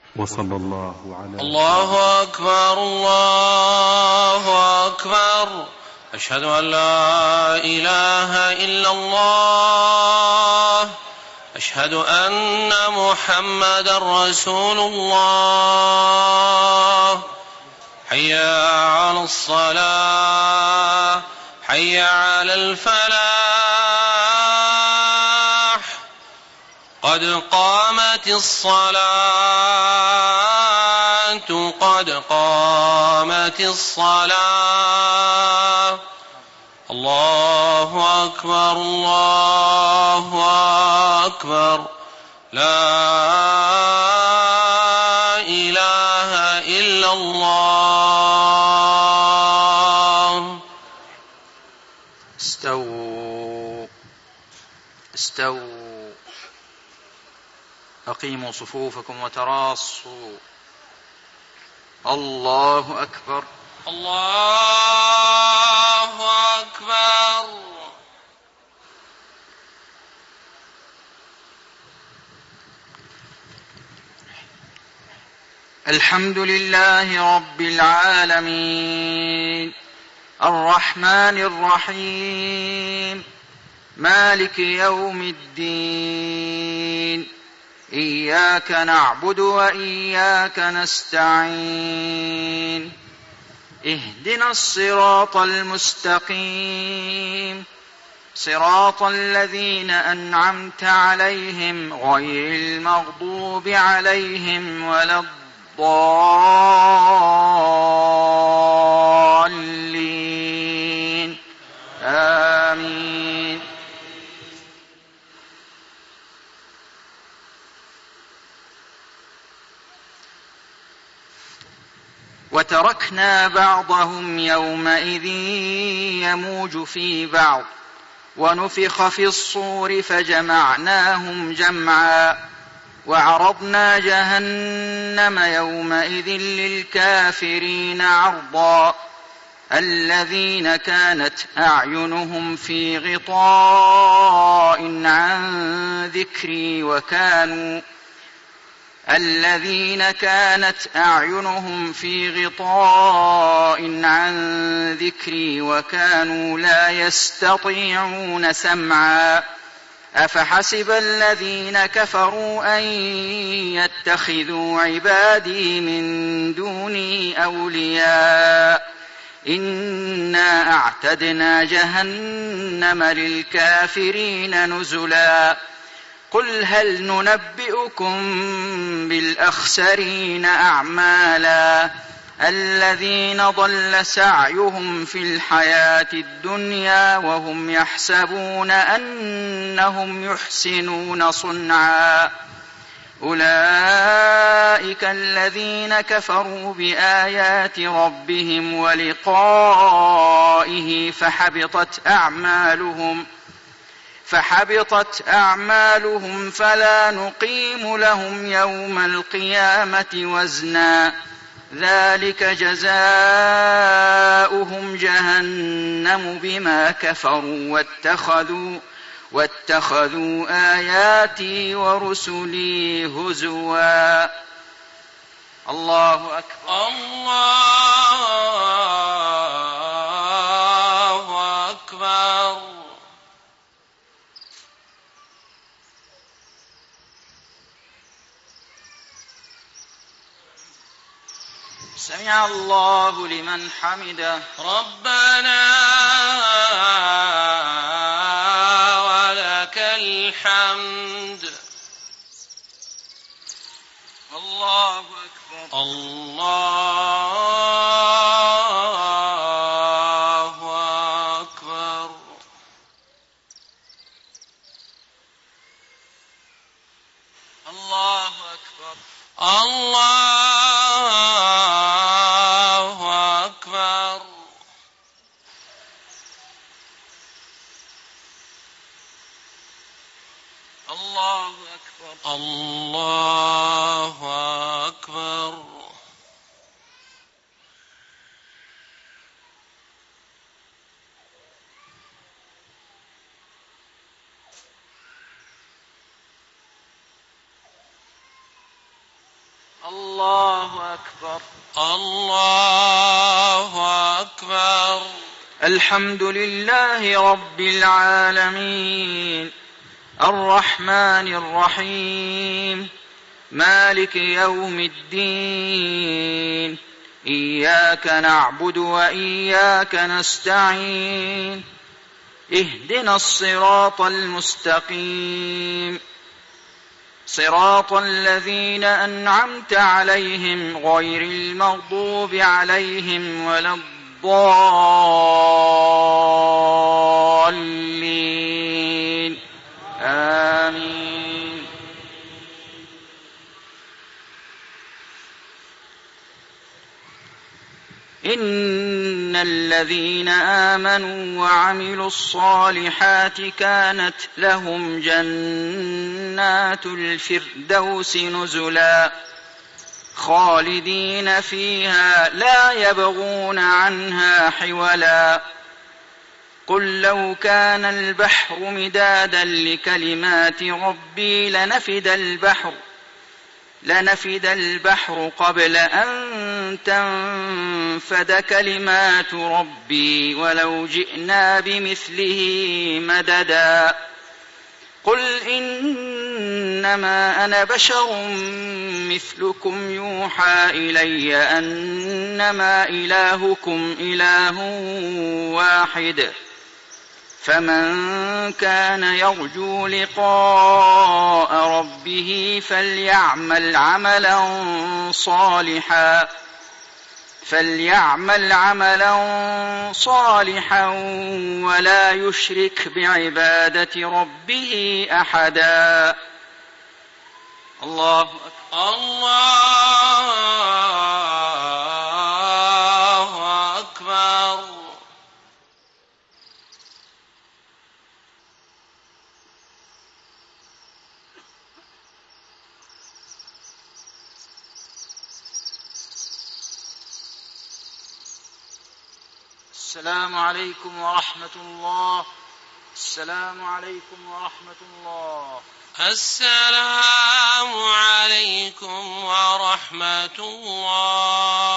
وصلى الله على الله أكبر الله أكبر. أشهد أن لا إله إلا الله. أشهد أن محمدا رسول الله. حي على الصلاة حي على الفلاح. قد قامت الصلاة قد قامت الصلاة. الله أكبر الله أكبر. لا إله إلا الله. استووا استووا. أقيموا صفوفكم وتراصوا. الله أكبر الله أكبر. الحمد لله رب العالمين الرحمن الرحيم مالك يوم الدين. إياك نعبد وإياك نستعين. اهدنا الصراط المستقيم صراط الذين أنعمت عليهم غير المغضوب عليهم ولا الضالين. آمين. وتركنا بعضهم يومئذ يموج في بعض ونفخ في الصور فجمعناهم جمعا وعرضنا جهنم يومئذ للكافرين عرضا. الذين كانت أعينهم في غطاء عن ذكري وكانوا لا يستطيعون سمعا. أفحسب الذين كفروا أن يتخذوا عبادي من دوني أولياء. إنا أعتدنا جهنم للكافرين نزلا. قل هل ننبئكم بالأخسرين أعمالا. الذين ضل سعيهم في الحياة الدنيا وهم يحسبون أنهم يحسنون صنعا. أولئك الذين كفروا بآيات ربهم ولقائه فحبطت أعمالهم فلا نقيم لهم يوم القيامة وزنا. ذلك جزاؤهم جهنم بما كفروا واتخذوا آياتي ورسلي هزوا. الله أكبر الله أكبر. سمع الله لمن حمده. ربنا ولك الحمد. الله أكبر الله أكبر. الله أكبر الله أكبر. الله أكبر الله أكبر. الله أكبر. الله أكبر. الحمد لله رب العالمين، الرحمن الرحيم، مالك يوم الدين، إياك نعبد وإياك نستعين، اهدنا الصراط المستقيم، صراط الذين أنعمت عليهم غير المغضوب عليهم ولا الضالين، آمين. إن الذين آمنوا وعملوا الصالحات كانت لهم جنات الفردوس نزلا خالدين فيها لا يبغون عنها حولا. قل لو كان البحر مدادا لكلمات ربي لنفد البحر قبل أن تنفد كلمات ربي ولو جئنا بمثله مددا. قل إنما أنا بشر مثلكم يوحى إلي أنما إلهكم إله واحد، فمن كان يرجو لقاء ربه فليعمل عملا صالحا ولا يشرك بعبادة ربه أحدا. الله أكبر. الله أكبر. السلام عليكم ورحمة الله. السلام عليكم ورحمة الله. السلام عليكم ورحمة الله.